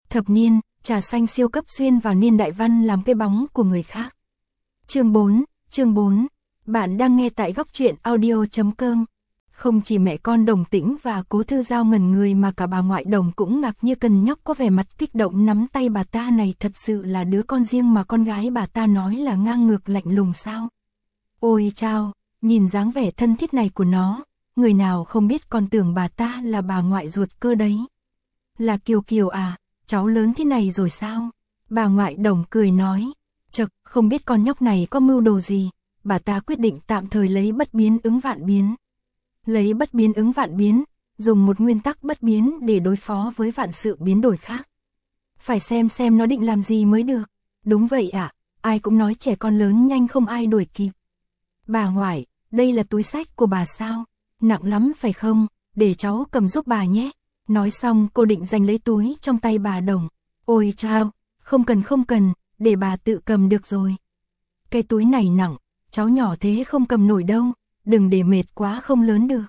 Thập niên, trà xanh siêu cấp xuyên vào niên đại văn làm cái bóng của người khác. Chương 4, bạn đang nghe tại góc truyện audio.com. Không chỉ mẹ con Đồng Tĩnh và Cố Thư Giao ngẩn người mà cả bà ngoại Đồng cũng ngạc như cần nhóc có vẻ mặt kích động nắm tay bà ta. Này thật sự là đứa con riêng mà con gái bà ta nói là ngang ngược lạnh lùng sao? Ôi chao, nhìn dáng vẻ thân thiết này của nó, người nào không biết còn tưởng bà ta là bà ngoại ruột cơ đấy. Là Kiều Kiều à, cháu lớn thế này rồi sao? Bà ngoại Đồng cười nói, chậc, không biết con nhóc này có mưu đồ gì, bà ta quyết định tạm thời lấy bất biến ứng vạn biến. Lấy bất biến ứng vạn biến, dùng một nguyên tắc bất biến để đối phó với vạn sự biến đổi khác. Phải xem nó định làm gì mới được. Đúng vậy ạ, ai cũng nói trẻ con lớn nhanh không ai đuổi kịp. Bà ngoại, đây là túi xách của bà sao? Nặng lắm phải không? Để cháu cầm giúp bà nhé. Nói xong cô định giành lấy túi trong tay bà Đồng. Ôi chao, không cần, để bà tự cầm được rồi. Cái túi này nặng, cháu nhỏ thế không cầm nổi đâu, đừng để mệt quá không lớn được.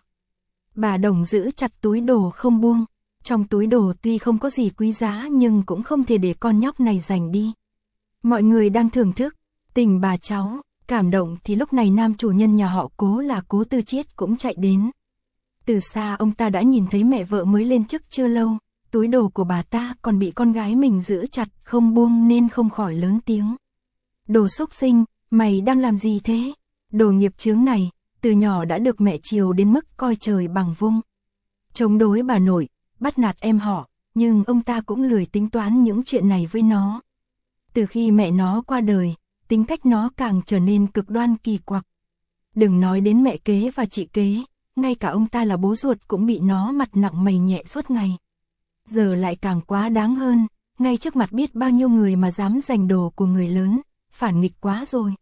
Bà Đồng giữ chặt túi đồ không buông. Trong túi đồ tuy không có gì quý giá nhưng cũng không thể để con nhóc này giành đi. Mọi người đang thưởng thức tình bà cháu, cảm động thì lúc này nam chủ nhân nhà họ Cố là Cố Tư Chiết cũng chạy đến. Từ xa ông ta đã nhìn thấy mẹ vợ mới lên chức chưa lâu, túi đồ của bà ta còn bị con gái mình giữ chặt không buông nên không khỏi lớn tiếng. Đồ xúc sinh, mày đang làm gì thế? Đồ nghiệp chướng này, từ nhỏ đã được mẹ chiều đến mức coi trời bằng vung. Chống đối bà nội, bắt nạt em họ, nhưng ông ta cũng lười tính toán những chuyện này với nó. Từ khi mẹ nó qua đời, tính cách nó càng trở nên cực đoan kỳ quặc. Đừng nói đến mẹ kế và chị kế, ngay cả ông ta là bố ruột cũng bị nó mặt nặng mày nhẹ suốt ngày. Giờ lại càng quá đáng hơn, ngay trước mặt biết bao nhiêu người mà dám giành đồ của người lớn, phản nghịch quá rồi.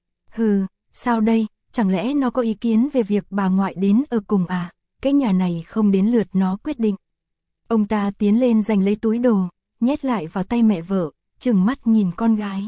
Hừ, sao đây, chẳng lẽ nó có ý kiến về việc bà ngoại đến ở cùng à? Cái nhà này không đến lượt nó quyết định. Ông ta tiến lên giành lấy túi đồ, nhét lại vào tay mẹ vợ, trừng mắt nhìn con gái.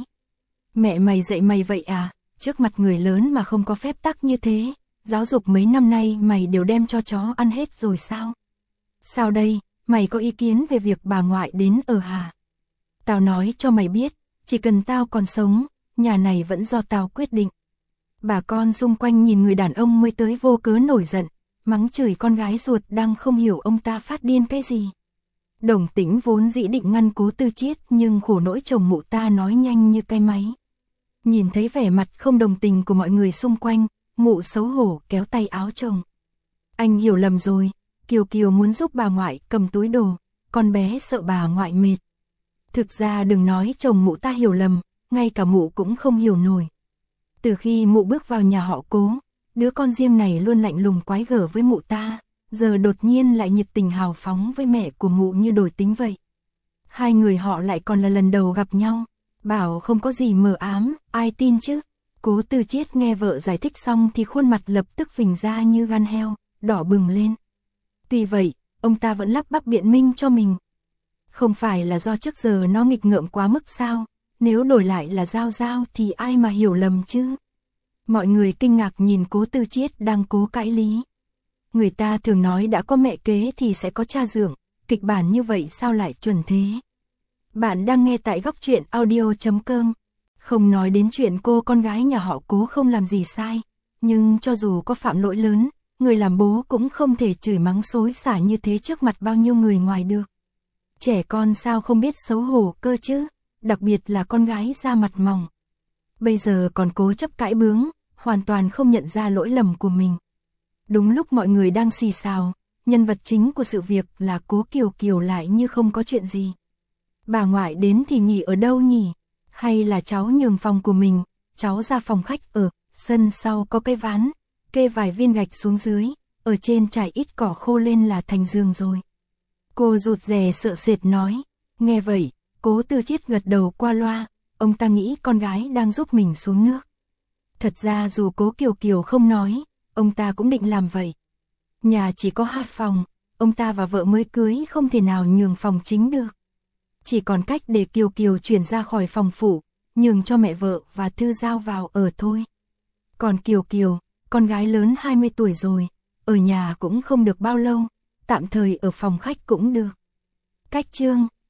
Mẹ mày dạy mày vậy à? Trước mặt người lớn mà không có phép tắc như thế, giáo dục mấy năm nay mày đều đem cho chó ăn hết rồi sao? Sao đây, mày có ý kiến về việc bà ngoại đến ở hả? Tao nói cho mày biết, chỉ cần tao còn sống, nhà này vẫn do tao quyết định. Bà con xung quanh nhìn người đàn ông mới tới vô cớ nổi giận, mắng chửi con gái ruột đang không hiểu ông ta phát điên cái gì. Đồng Tĩnh vốn dĩ định ngăn Cố Tư Chiết nhưng khổ nỗi chồng mụ ta nói nhanh như cái máy. Nhìn thấy vẻ mặt không đồng tình của mọi người xung quanh, mụ xấu hổ kéo tay áo chồng. Anh hiểu lầm rồi, Kiều Kiều muốn giúp bà ngoại cầm túi đồ, con bé sợ bà ngoại mệt. Thực ra đừng nói chồng mụ ta hiểu lầm, ngay cả mụ cũng không hiểu nổi. Từ khi mụ bước vào nhà họ Cố, đứa con riêng này luôn lạnh lùng quái gở với mụ ta, giờ đột nhiên lại nhiệt tình hào phóng với mẹ của mụ như đổi tính vậy. Hai người họ lại còn là lần đầu gặp nhau, bảo không có gì mờ ám, ai tin chứ? Cố Tư Chiết nghe vợ giải thích xong thì khuôn mặt lập tức phình ra như gan heo, đỏ bừng lên. Tuy vậy, ông ta vẫn lắp bắp biện minh cho mình. Không phải là do trước giờ nó nghịch ngợm quá mức sao? Nếu đổi lại là Giao Giao thì ai mà hiểu lầm chứ? Mọi người kinh ngạc nhìn Cố Tư Chiết đang cố cãi lý. Người ta thường nói đã có mẹ kế thì sẽ có cha dượng, kịch bản như vậy sao lại chuẩn thế? Bạn đang nghe tại góc truyện audio.com. Không nói đến chuyện cô con gái nhà họ Cố không làm gì sai, nhưng cho dù có phạm lỗi lớn, người làm bố cũng không thể chửi mắng xối xả như thế trước mặt bao nhiêu người ngoài được. Trẻ con sao không biết xấu hổ cơ chứ, đặc biệt là con gái da mặt mỏng. Bây giờ còn cố chấp cãi bướng, hoàn toàn không nhận ra lỗi lầm của mình. Đúng lúc mọi người đang xì xào, nhân vật chính của sự việc là Cố Kiều Kiều lại như không có chuyện gì. Bà ngoại đến thì nghỉ ở đâu nhỉ? Hay là cháu nhường phòng của mình, cháu ra phòng khách ở sân sau có cái ván, kê vài viên gạch xuống dưới, ở trên trải ít cỏ khô lên là thành giường rồi. Cô rụt rè sợ sệt nói. Nghe vậy, Cố Tư Chiết gật đầu qua loa, ông ta nghĩ con gái đang giúp mình xuống nước. Thật ra dù Cố Kiều Kiều không nói, ông ta cũng định làm vậy. Nhà chỉ có 2 phòng, ông ta và vợ mới cưới không thể nào nhường phòng chính được. Chỉ còn cách để Kiều Kiều chuyển ra khỏi phòng phụ, nhường cho mẹ vợ và Thư Giao vào ở thôi. Còn Kiều Kiều, con gái lớn 20 tuổi rồi, ở nhà cũng không được bao lâu, tạm thời ở phòng khách cũng được. Cách chương